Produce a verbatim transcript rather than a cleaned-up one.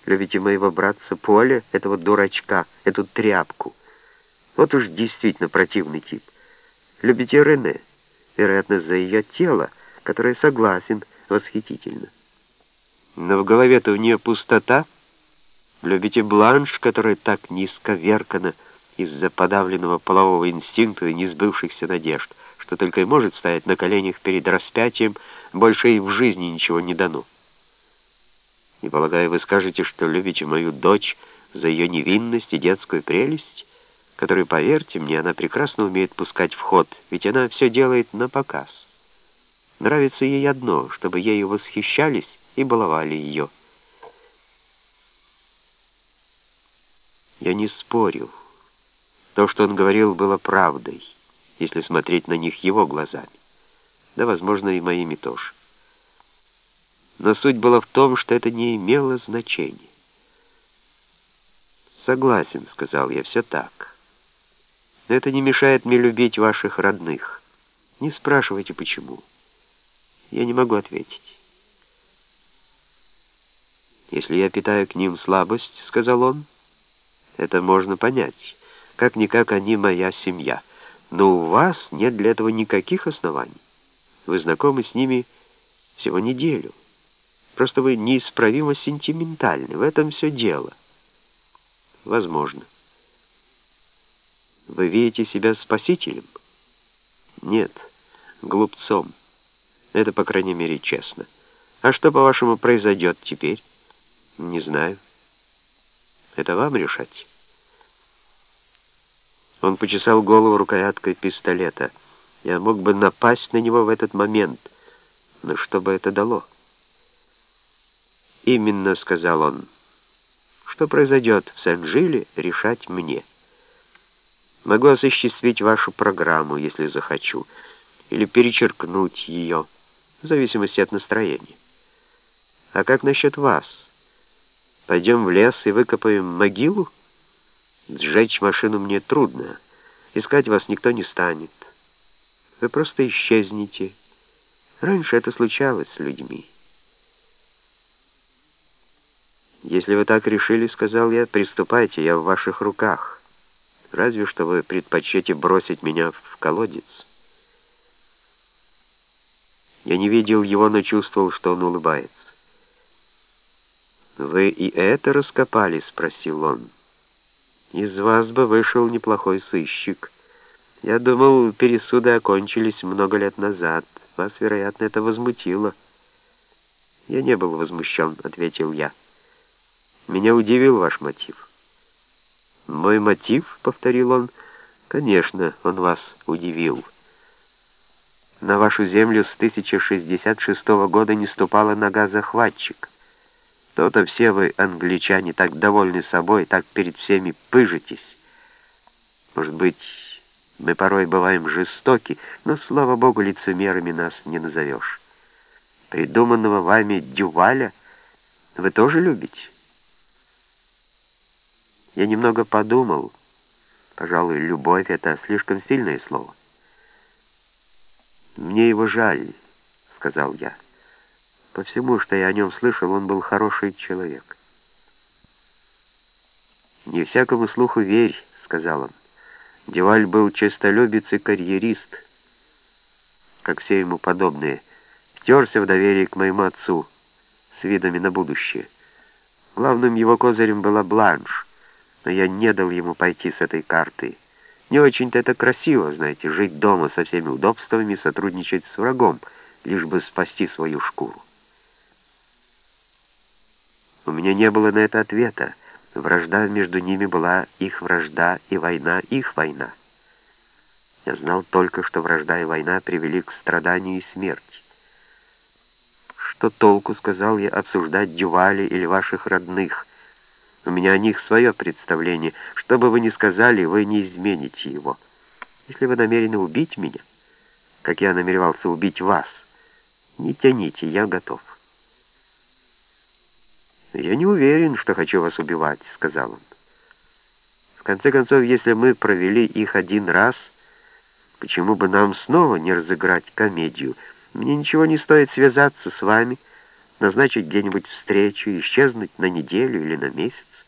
Любите моего братца Поля, этого дурачка, эту тряпку. Вот уж действительно противный тип. Любите Рене, вероятно, за ее тело, которое, согласен, восхитительно. Но в голове-то у нее пустота. Любите Бланш, которая так низко веркана из-за подавленного полового инстинкта и несбывшихся надежд, что только и может стоять на коленях перед распятием, больше ей в жизни ничего не дано. И, полагаю, вы скажете, что любите мою дочь за ее невинность и детскую прелесть, которую, поверьте мне, она прекрасно умеет пускать в ход, ведь она все делает на показ. Нравится ей одно, чтобы ею восхищались и баловали ее. Я не спорю. То, что он говорил, было правдой, если смотреть на них его глазами. Да, возможно, и моими тоже. Но суть была в том, что это не имело значения. «Согласен», — сказал я, — «все так. Но это не мешает мне любить ваших родных. Не спрашивайте, почему. Я не могу ответить». «Если я питаю к ним слабость, — сказал он, — это можно понять. Как-никак они моя семья. Но у вас нет для этого никаких оснований. Вы знакомы с ними всего неделю. Просто вы неисправимо сентиментальны. В этом все дело». «Возможно». «Вы видите себя спасителем?» «Нет, глупцом. Это, по крайней мере, честно. А что, по-вашему, произойдет теперь?» «Не знаю. Это вам решать». Он почесал голову рукояткой пистолета. Я мог бы напасть на него в этот момент, но что бы это дало? «Именно, — сказал он, — что произойдет в Сен-Жиле, решать мне. Могу осуществить вашу программу, если захочу, или перечеркнуть ее, в зависимости от настроения. А как насчет вас? Пойдем в лес и выкопаем могилу? Сжечь машину мне трудно. Искать вас никто не станет. Вы просто исчезнете. Раньше это случалось с людьми». «Если вы так решили, — сказал я, — приступайте, я в ваших руках. Разве что вы предпочтете бросить меня в колодец». Я не видел его, но чувствовал, что он улыбается. «Вы и это раскопали?» — спросил он. «Из вас бы вышел неплохой сыщик. Я думал, пересуды окончились много лет назад. Вас, вероятно, это возмутило». «Я не был возмущен», — ответил я. «Меня удивил ваш мотив». «Мой мотив?» — повторил он. «Конечно, он вас удивил. На вашу землю с тысяча шестьдесят шестого года не ступала нога захватчика. То-то все вы, англичане, так довольны собой, так перед всеми пыжитесь. Может быть, мы порой бываем жестоки, но, слава богу, лицемерами нас не назовешь. Придуманного вами Дюваля вы тоже любите?» Я немного подумал. Пожалуй, любовь — это слишком сильное слово. «Мне его жаль», — сказал я. «По всему, что я о нем слышал, он был хороший человек». «Не всякому слуху верь», — сказал он. «Дюваль был честолюбец и карьерист, как все ему подобные. Втерся в доверие к моему отцу с видами на будущее. Главным его козырем была Бланш, но я не дал ему пойти с этой картой. Не очень-то это красиво, знаете, жить дома со всеми удобствами, сотрудничать с врагом, лишь бы спасти свою шкуру. У меня не было на это ответа. Вражда между ними была их вражда, и война их война. Я знал только, что вражда и война привели к страданию и смерти. «Что толку, — сказал я, — обсуждать Дюваля или ваших родных? У меня о них свое представление. Что бы вы ни сказали, вы не измените его. Если вы намерены убить меня, как я намеревался убить вас, не тяните, я готов». «Я не уверен, что хочу вас убивать», — сказал он. «В конце концов, если мы провели их один раз, почему бы нам снова не разыграть комедию? Мне ничего не стоит связаться с вами, назначить где-нибудь встречу, исчезнуть на неделю или на месяц.